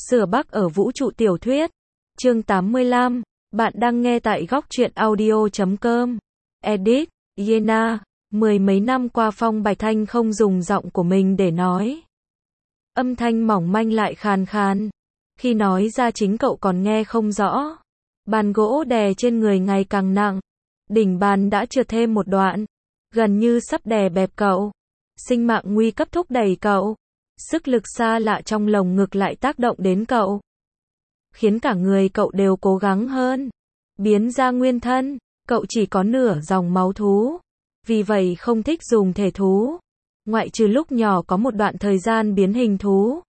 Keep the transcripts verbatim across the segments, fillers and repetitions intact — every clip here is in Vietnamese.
Sửa Bắc ở vũ trụ tiểu thuyết. Chương tám mươi lăm. Bạn đang nghe tại góc truyện audio chấm com. Edit, Yena. Mười mấy năm qua Phong Bạch Thanh không dùng giọng của mình để nói. Âm thanh mỏng manh lại khàn khàn. Khi nói ra chính cậu còn nghe không rõ. Bàn gỗ đè trên người ngày càng nặng. Đỉnh bàn đã trượt thêm một đoạn. Gần như sắp đè bẹp cậu. Sinh mạng nguy cấp thúc đẩy cậu. Sức lực xa lạ trong lồng ngực lại tác động đến cậu. Khiến cả người cậu đều cố gắng hơn. Biến ra nguyên thân, cậu chỉ có nửa dòng máu thú. Vì vậy không thích dùng thể thú. Ngoại trừ lúc nhỏ có một đoạn thời gian biến hình thú.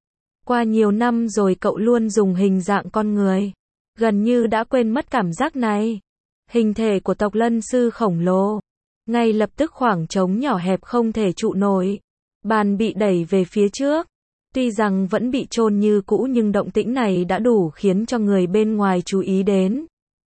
Qua nhiều năm rồi cậu luôn dùng hình dạng con người. Gần như đã quên mất cảm giác này. Hình thể của tộc lân sư khổng lồ. Ngay lập tức khoảng trống nhỏ hẹp không thể trụ nổi. Bàn bị đẩy về phía trước. Tuy rằng vẫn bị chôn như cũ nhưng động tĩnh này đã đủ khiến cho người bên ngoài chú ý đến.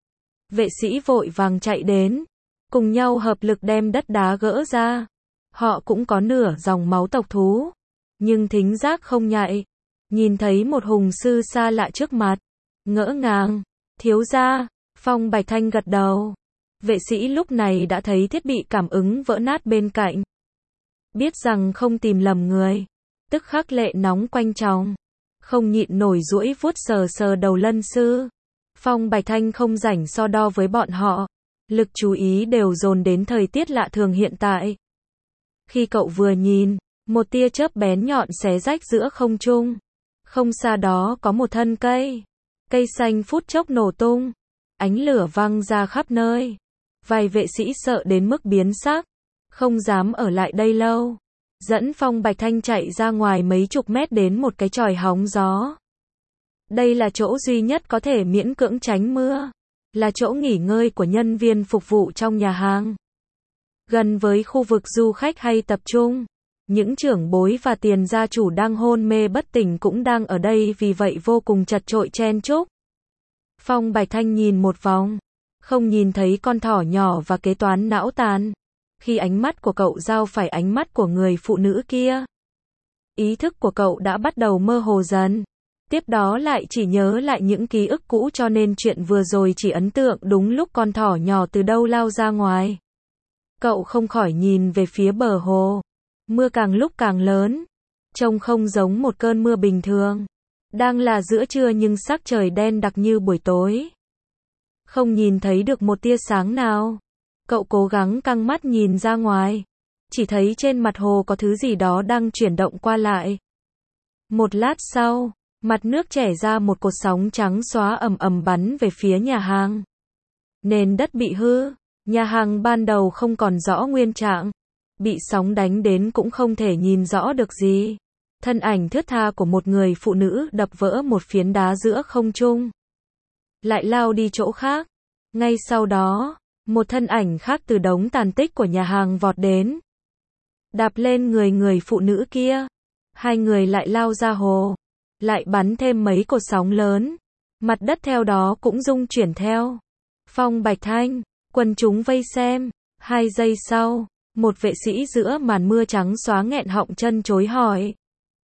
Vệ sĩ vội vàng chạy đến. Cùng nhau hợp lực đem đất đá gỡ ra. Họ cũng có nửa dòng máu tộc thú. Nhưng thính giác không nhạy. Nhìn thấy một hùng sư xa lạ trước mặt. Ngỡ ngàng. Thiếu gia. Phong Bạch Thanh gật đầu. Vệ sĩ lúc này đã thấy thiết bị cảm ứng vỡ nát bên cạnh. Biết rằng không tìm lầm người. Tức khắc lệ nóng quanh tròng. Không nhịn nổi duỗi vuốt sờ sờ đầu lân sư. Phong Bạch Thanh không rảnh so đo với bọn họ. Lực chú ý đều dồn đến thời tiết lạ thường hiện tại. Khi cậu vừa nhìn, một tia chớp bén nhọn xé rách giữa không trung. Không xa đó có một thân cây. Cây xanh phút chốc nổ tung. Ánh lửa văng ra khắp nơi. Vài vệ sĩ sợ đến mức biến sắc. Không dám ở lại đây lâu. Dẫn Phong Bạch Thanh chạy ra ngoài mấy chục mét đến một cái chòi hóng gió. Đây là chỗ duy nhất có thể miễn cưỡng tránh mưa. Là chỗ nghỉ ngơi của nhân viên phục vụ trong nhà hàng. Gần với khu vực du khách hay tập trung. Những trưởng bối và tiền gia chủ đang hôn mê bất tỉnh cũng đang ở đây vì vậy vô cùng chật chội chen chúc. Phong Bạch Thanh nhìn một vòng. Không nhìn thấy con thỏ nhỏ và kế toán não tàn. Khi ánh mắt của cậu giao phải ánh mắt của người phụ nữ kia. Ý thức của cậu đã bắt đầu mơ hồ dần. Tiếp đó lại chỉ nhớ lại những ký ức cũ cho nên chuyện vừa rồi chỉ ấn tượng đúng lúc con thỏ nhỏ từ đâu lao ra ngoài. Cậu không khỏi nhìn về phía bờ hồ. Mưa càng lúc càng lớn. Trông không giống một cơn mưa bình thường. Đang là giữa trưa nhưng sắc trời đen đặc như buổi tối. Không nhìn thấy được một tia sáng nào. Cậu cố gắng căng mắt nhìn ra ngoài. Chỉ thấy trên mặt hồ có thứ gì đó đang chuyển động qua lại. Một lát sau, mặt nước chảy ra một cột sóng trắng xóa ầm ầm bắn về phía nhà hàng. Nền đất bị hư. Nhà hàng ban đầu không còn rõ nguyên trạng. Bị sóng đánh đến cũng không thể nhìn rõ được gì. Thân ảnh thướt tha của một người phụ nữ đập vỡ một phiến đá giữa không trung. Lại lao đi chỗ khác. Ngay sau đó, một thân ảnh khác từ đống tàn tích của nhà hàng vọt đến. Đạp lên người người phụ nữ kia. Hai người lại lao ra hồ. Lại bắn thêm mấy cột sóng lớn. Mặt đất theo đó cũng rung chuyển theo. Phong Bạch Thanh, quần chúng vây xem. Hai giây sau, một vệ sĩ giữa màn mưa trắng xóa nghẹn họng chân chối hỏi.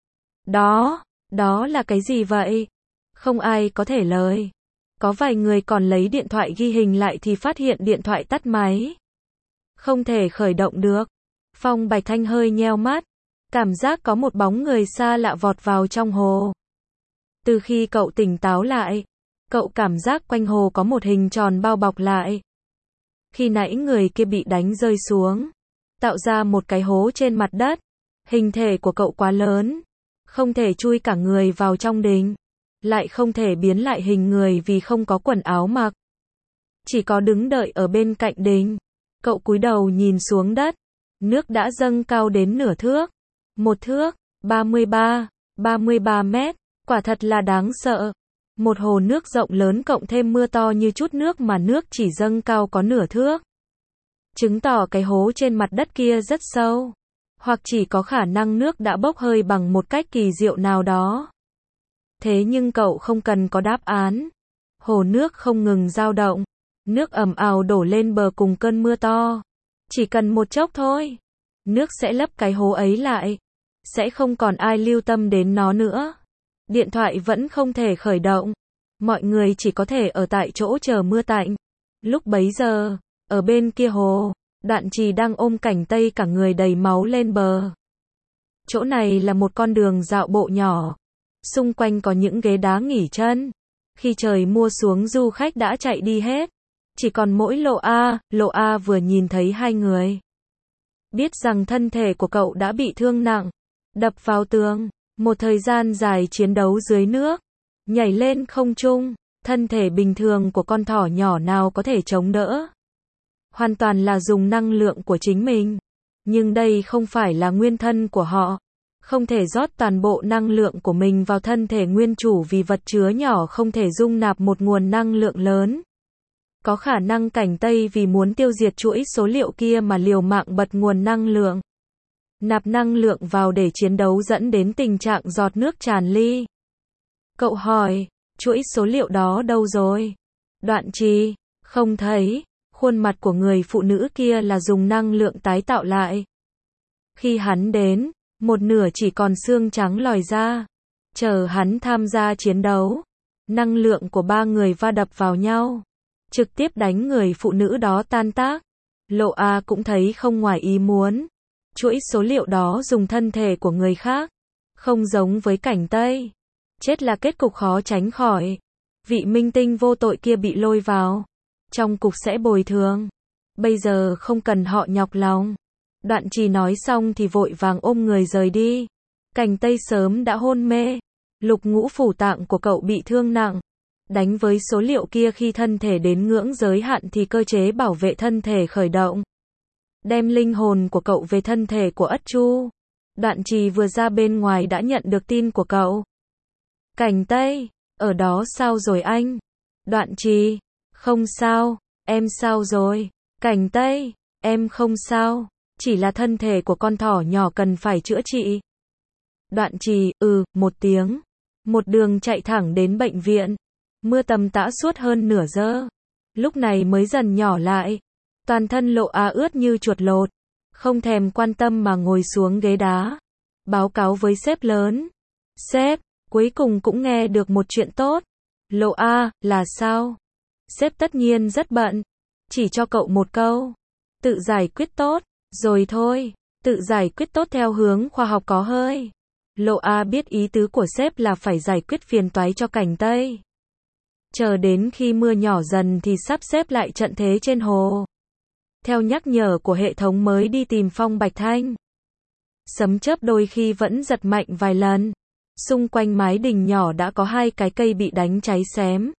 Đó, đó là cái gì vậy? Không ai có thể lời. Có vài người còn lấy điện thoại ghi hình lại thì phát hiện điện thoại tắt máy. Không thể khởi động được. Phong Bạch Thanh hơi nheo mắt. Cảm giác có một bóng người xa lạ vọt vào trong hồ. Từ khi cậu tỉnh táo lại, cậu cảm giác quanh hồ có một hình tròn bao bọc lại. Khi nãy người kia bị đánh rơi xuống. Tạo ra một cái hố trên mặt đất. Hình thể của cậu quá lớn. Không thể chui cả người vào trong đình. Lại không thể biến lại hình người vì không có quần áo mặc. Chỉ có đứng đợi ở bên cạnh đình. Cậu cúi đầu nhìn xuống đất. Nước đã dâng cao đến nửa thước. Một thước, ba mươi ba, ba mươi ba mét. Quả thật là đáng sợ. Một hồ nước rộng lớn cộng thêm mưa to như chút nước mà nước chỉ dâng cao có nửa thước. Chứng tỏ cái hố trên mặt đất kia rất sâu. Hoặc chỉ có khả năng nước đã bốc hơi bằng một cách kỳ diệu nào đó. Thế nhưng cậu không cần có đáp án. Hồ nước không ngừng dao động. Nước ầm ào đổ lên bờ cùng cơn mưa to. Chỉ cần một chốc thôi. Nước sẽ lấp cái hố ấy lại. Sẽ không còn ai lưu tâm đến nó nữa. Điện thoại vẫn không thể khởi động. Mọi người chỉ có thể ở tại chỗ chờ mưa tạnh. Lúc bấy giờ, ở bên kia hồ, Đoạn Trì đang ôm Cảnh Tây cả người đầy máu lên bờ. Chỗ này là một con đường dạo bộ nhỏ. Xung quanh có những ghế đá nghỉ chân. Khi trời mưa xuống du khách đã chạy đi hết. Chỉ còn mỗi Lộ A, Lộ A vừa nhìn thấy hai người. Biết rằng thân thể của cậu đã bị thương nặng. Đập vào tường. Một thời gian dài chiến đấu dưới nước. Nhảy lên không trung. Thân thể bình thường của con thỏ nhỏ nào có thể chống đỡ. Hoàn toàn là dùng năng lượng của chính mình. Nhưng đây không phải là nguyên thân của họ. Không thể rót toàn bộ năng lượng của mình vào thân thể nguyên chủ vì vật chứa nhỏ không thể dung nạp một nguồn năng lượng lớn. Có khả năng Cảnh Tây vì muốn tiêu diệt chuỗi số liệu kia mà liều mạng bật nguồn năng lượng. Nạp năng lượng vào để chiến đấu dẫn đến tình trạng giọt nước tràn ly. Cậu hỏi, chuỗi số liệu đó đâu rồi? Đoạn Trì, không thấy. Khuôn mặt của người phụ nữ kia là dùng năng lượng tái tạo lại. Khi hắn đến, một nửa chỉ còn xương trắng lòi ra. Chờ hắn tham gia chiến đấu. Năng lượng của ba người va đập vào nhau. Trực tiếp đánh người phụ nữ đó tan tác. Lộ A cũng thấy không ngoài ý muốn. Chuỗi số liệu đó dùng thân thể của người khác. Không giống với Cảnh Tây. Chết là kết cục khó tránh khỏi. Vị minh tinh vô tội kia bị lôi vào. Trong cục sẽ bồi thường. Bây giờ không cần họ nhọc lòng. Đoạn Trì nói xong thì vội vàng ôm người rời đi. Cảnh Tây sớm đã hôn mê. Lục ngũ phủ tạng của cậu bị thương nặng. Đánh với số liệu kia khi thân thể đến ngưỡng giới hạn thì cơ chế bảo vệ thân thể khởi động. Đem linh hồn của cậu về thân thể của Ất Chu. Đoạn Trì vừa ra bên ngoài đã nhận được tin của cậu. Cảnh Tây, ở đó sao rồi anh? Đoạn Trì, không sao, em sao rồi? Cảnh Tây, em không sao, chỉ là thân thể của con thỏ nhỏ cần phải chữa trị. Đoạn Trì, ừ, một tiếng. Một đường chạy thẳng đến bệnh viện. Mưa tầm tã suốt hơn nửa giờ. Lúc này mới dần nhỏ lại. Toàn thân Lộ A ướt như chuột lột. Không thèm quan tâm mà ngồi xuống ghế đá. Báo cáo với sếp lớn. Sếp, cuối cùng cũng nghe được một chuyện tốt. Lộ A, là sao? Sếp tất nhiên rất bận. Chỉ cho cậu một câu. Tự giải quyết tốt. Rồi thôi. Tự giải quyết tốt theo hướng khoa học có hơi. Lộ A biết ý tứ của sếp là phải giải quyết phiền toái cho Cảnh Tây. Chờ đến khi mưa nhỏ dần thì sắp xếp lại trận thế trên hồ. Theo nhắc nhở của hệ thống mới đi tìm Phong Bạch Thanh. Sấm chớp đôi khi vẫn giật mạnh vài lần. Xung quanh mái đình nhỏ đã có hai cái cây bị đánh cháy xém.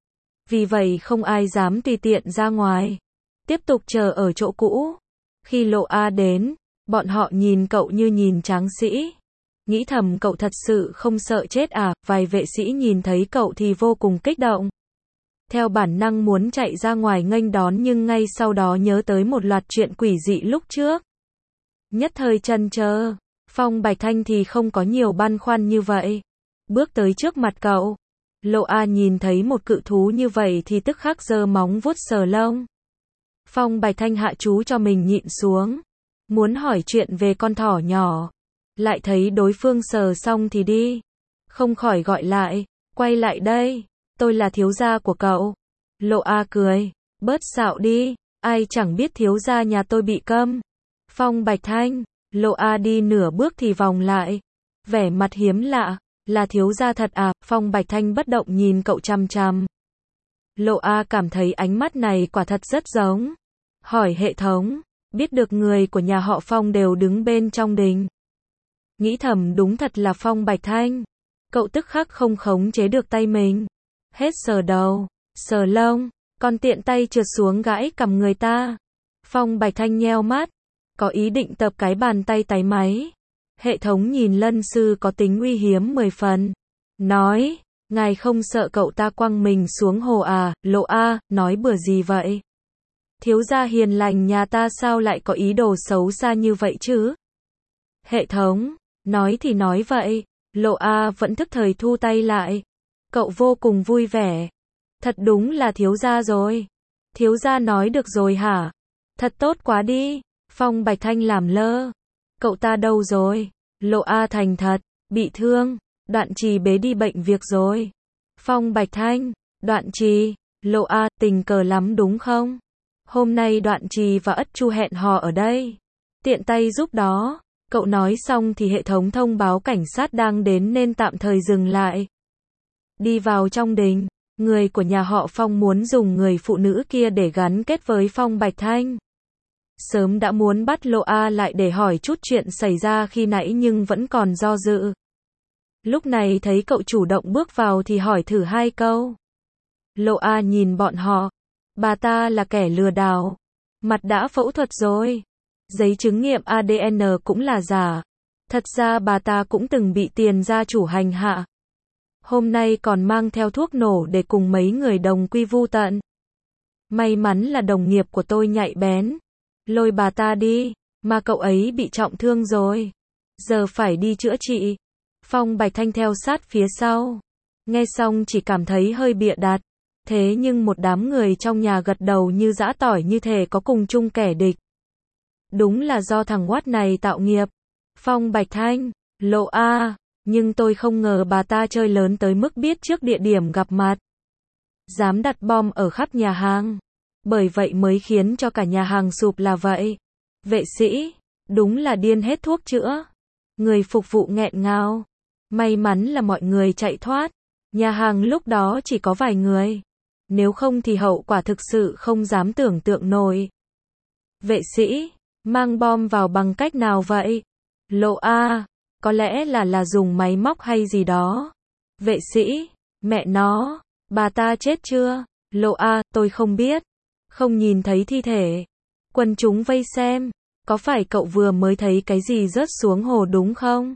Vì vậy không ai dám tùy tiện ra ngoài. Tiếp tục chờ ở chỗ cũ. Khi Lộ A đến, bọn họ nhìn cậu như nhìn tráng sĩ. Nghĩ thầm cậu thật sự không sợ chết à, vài vệ sĩ nhìn thấy cậu thì vô cùng kích động. Theo bản năng muốn chạy ra ngoài nghênh đón nhưng ngay sau đó nhớ tới một loạt chuyện quỷ dị lúc trước. Nhất thời chần chờ, Phong Bạch Thanh thì không có nhiều băn khoăn như vậy. Bước tới trước mặt cậu. Lộ A nhìn thấy một cự thú như vậy thì tức khắc giơ móng vuốt sờ lông. Phong Bạch Thanh hạ chú cho mình nhịn xuống. Muốn hỏi chuyện về con thỏ nhỏ. Lại thấy đối phương sờ xong thì đi. Không khỏi gọi lại. Quay lại đây. Tôi là thiếu gia của cậu. Lộ A cười. Bớt xạo đi. Ai chẳng biết thiếu gia nhà tôi bị câm. Phong Bạch Thanh. Lộ A đi nửa bước thì vòng lại. Vẻ mặt hiếm lạ. Là thiếu gia thật à? Phong Bạch Thanh bất động nhìn cậu chằm chằm. Lộ A cảm thấy ánh mắt này quả thật rất giống. Hỏi hệ thống. Biết được người của nhà họ Phong đều đứng bên trong đình. Nghĩ thầm đúng thật là Phong Bạch Thanh. Cậu tức khắc không khống chế được tay mình. Hết sờ đầu, sờ lông, còn tiện tay trượt xuống gãi cằm người ta. Phong Bạch Thanh nheo mắt. Có ý định tập cái bàn tay tái máy. Hệ thống nhìn lân sư có tính uy hiếm mười phần. Nói, ngài không sợ cậu ta quăng mình xuống hồ à? Lộ A, nói bừa gì vậy? Thiếu gia hiền lành nhà ta sao lại có ý đồ xấu xa như vậy chứ? Hệ thống, nói thì nói vậy. Lộ A vẫn thức thời thu tay lại. Cậu vô cùng vui vẻ. Thật đúng là thiếu gia rồi. Thiếu gia nói được rồi hả? Thật tốt quá đi. Phong Bạch Thanh làm lơ. Cậu ta đâu rồi? Lộ A thành thật. Bị thương. Đoạn Trì bế đi bệnh việc rồi. Phong Bạch Thanh, Đoạn Trì, Lộ A, tình cờ lắm đúng không? Hôm nay Đoạn Trì và Ất Chu hẹn hò ở đây. Tiện tay giúp đó. Cậu nói xong thì hệ thống thông báo cảnh sát đang đến nên tạm thời dừng lại. Đi vào trong đình, người của nhà họ Phong muốn dùng người phụ nữ kia để gắn kết với Phong Bạch Thanh. Sớm đã muốn bắt Lộ A lại để hỏi chút chuyện xảy ra khi nãy nhưng vẫn còn do dự. Lúc này thấy cậu chủ động bước vào thì hỏi thử hai câu. Lộ A nhìn bọn họ. Bà ta là kẻ lừa đảo. Mặt đã phẫu thuật rồi. Giấy chứng nghiệm a đê en cũng là giả. Thật ra bà ta cũng từng bị tiền gia chủ hành hạ. Hôm nay còn mang theo thuốc nổ để cùng mấy người đồng quy vu tận. May mắn là đồng nghiệp của tôi nhạy bén. Lôi bà ta đi, mà cậu ấy bị trọng thương rồi. Giờ phải đi chữa trị. Phong Bạch Thanh theo sát phía sau. Nghe xong chỉ cảm thấy hơi bịa đặt. Thế nhưng một đám người trong nhà gật đầu như giã tỏi như thể có cùng chung kẻ địch. Đúng là do thằng Watt này tạo nghiệp. Phong Bạch Thanh, Lộ A, nhưng tôi không ngờ bà ta chơi lớn tới mức biết trước địa điểm gặp mặt. Dám đặt bom ở khắp nhà hàng. Bởi vậy mới khiến cho cả nhà hàng sụp là vậy. Vệ sĩ, đúng là điên hết thuốc chữa. Người phục vụ nghẹn ngào. May mắn là mọi người chạy thoát. Nhà hàng lúc đó chỉ có vài người. Nếu không thì hậu quả thực sự không dám tưởng tượng nổi. Vệ sĩ, mang bom vào bằng cách nào vậy? Lộ A, có lẽ là là dùng máy móc hay gì đó. Vệ sĩ, mẹ nó, bà ta chết chưa? Lộ A, tôi không biết. Không nhìn thấy thi thể. Quần chúng vây xem. Có phải cậu vừa mới thấy cái gì rớt xuống hồ đúng không?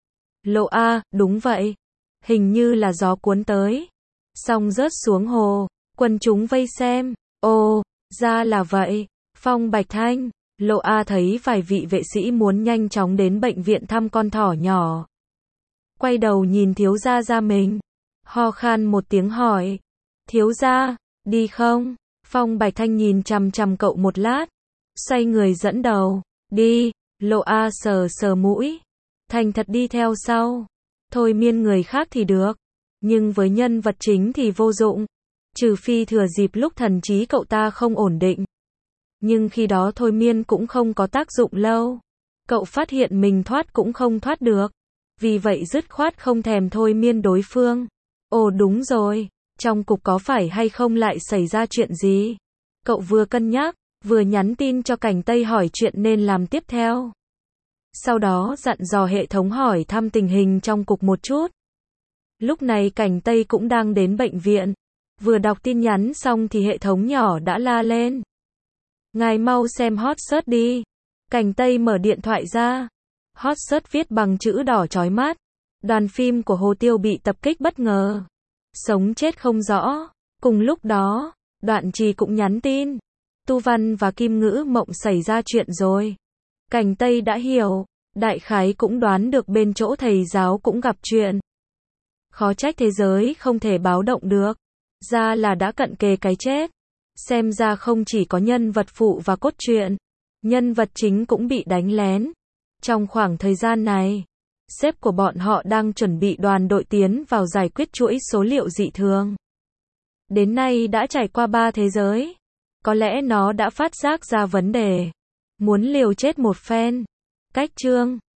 Lộ A, đúng vậy. Hình như là gió cuốn tới. Xong rớt xuống hồ. Quần chúng vây xem. Ồ, ra là vậy. Phong Bạch Thanh, Lộ A thấy vài vị vệ sĩ muốn nhanh chóng đến bệnh viện thăm con thỏ nhỏ. Quay đầu nhìn thiếu gia gia mình. Ho khan một tiếng hỏi. Thiếu gia, đi không? Phong Bạch Thanh nhìn chằm chằm cậu một lát. Xoay người dẫn đầu. Đi. Lộ A sờ sờ mũi. Thành thật đi theo sau. Thôi miên người khác thì được. Nhưng với nhân vật chính thì vô dụng. Trừ phi thừa dịp lúc thần trí cậu ta không ổn định. Nhưng khi đó thôi miên cũng không có tác dụng lâu. Cậu phát hiện mình thoát cũng không thoát được. Vì vậy dứt khoát không thèm thôi miên đối phương. Ồ đúng rồi. Trong cục có phải hay không lại xảy ra chuyện gì? Cậu vừa cân nhắc, vừa nhắn tin cho Cảnh Tây hỏi chuyện nên làm tiếp theo. Sau đó dặn dò hệ thống hỏi thăm tình hình trong cục một chút. Lúc này Cảnh Tây cũng đang đến bệnh viện. Vừa đọc tin nhắn xong thì hệ thống nhỏ đã la lên. Ngài mau xem hot search đi. Cảnh Tây mở điện thoại ra. Hot search viết bằng chữ đỏ chói mắt. Đoàn phim của Hồ Tiêu bị tập kích bất ngờ. Sống chết không rõ. Cùng lúc đó, Đoạn Trì cũng nhắn tin. Tu Văn và Kim Ngữ Mộng xảy ra chuyện rồi. Cảnh Tây đã hiểu. Đại khái cũng đoán được bên chỗ thầy giáo cũng gặp chuyện. Khó trách thế giới không thể báo động được. Ra là đã cận kề cái chết. Xem ra không chỉ có nhân vật phụ và cốt truyện. Nhân vật chính cũng bị đánh lén. Trong khoảng thời gian này, sếp của bọn họ đang chuẩn bị đoàn đội tiến vào giải quyết chuỗi số liệu dị thường. Đến nay đã trải qua ba thế giới. Có lẽ nó đã phát giác ra vấn đề. Muốn liều chết một phen. Cách chương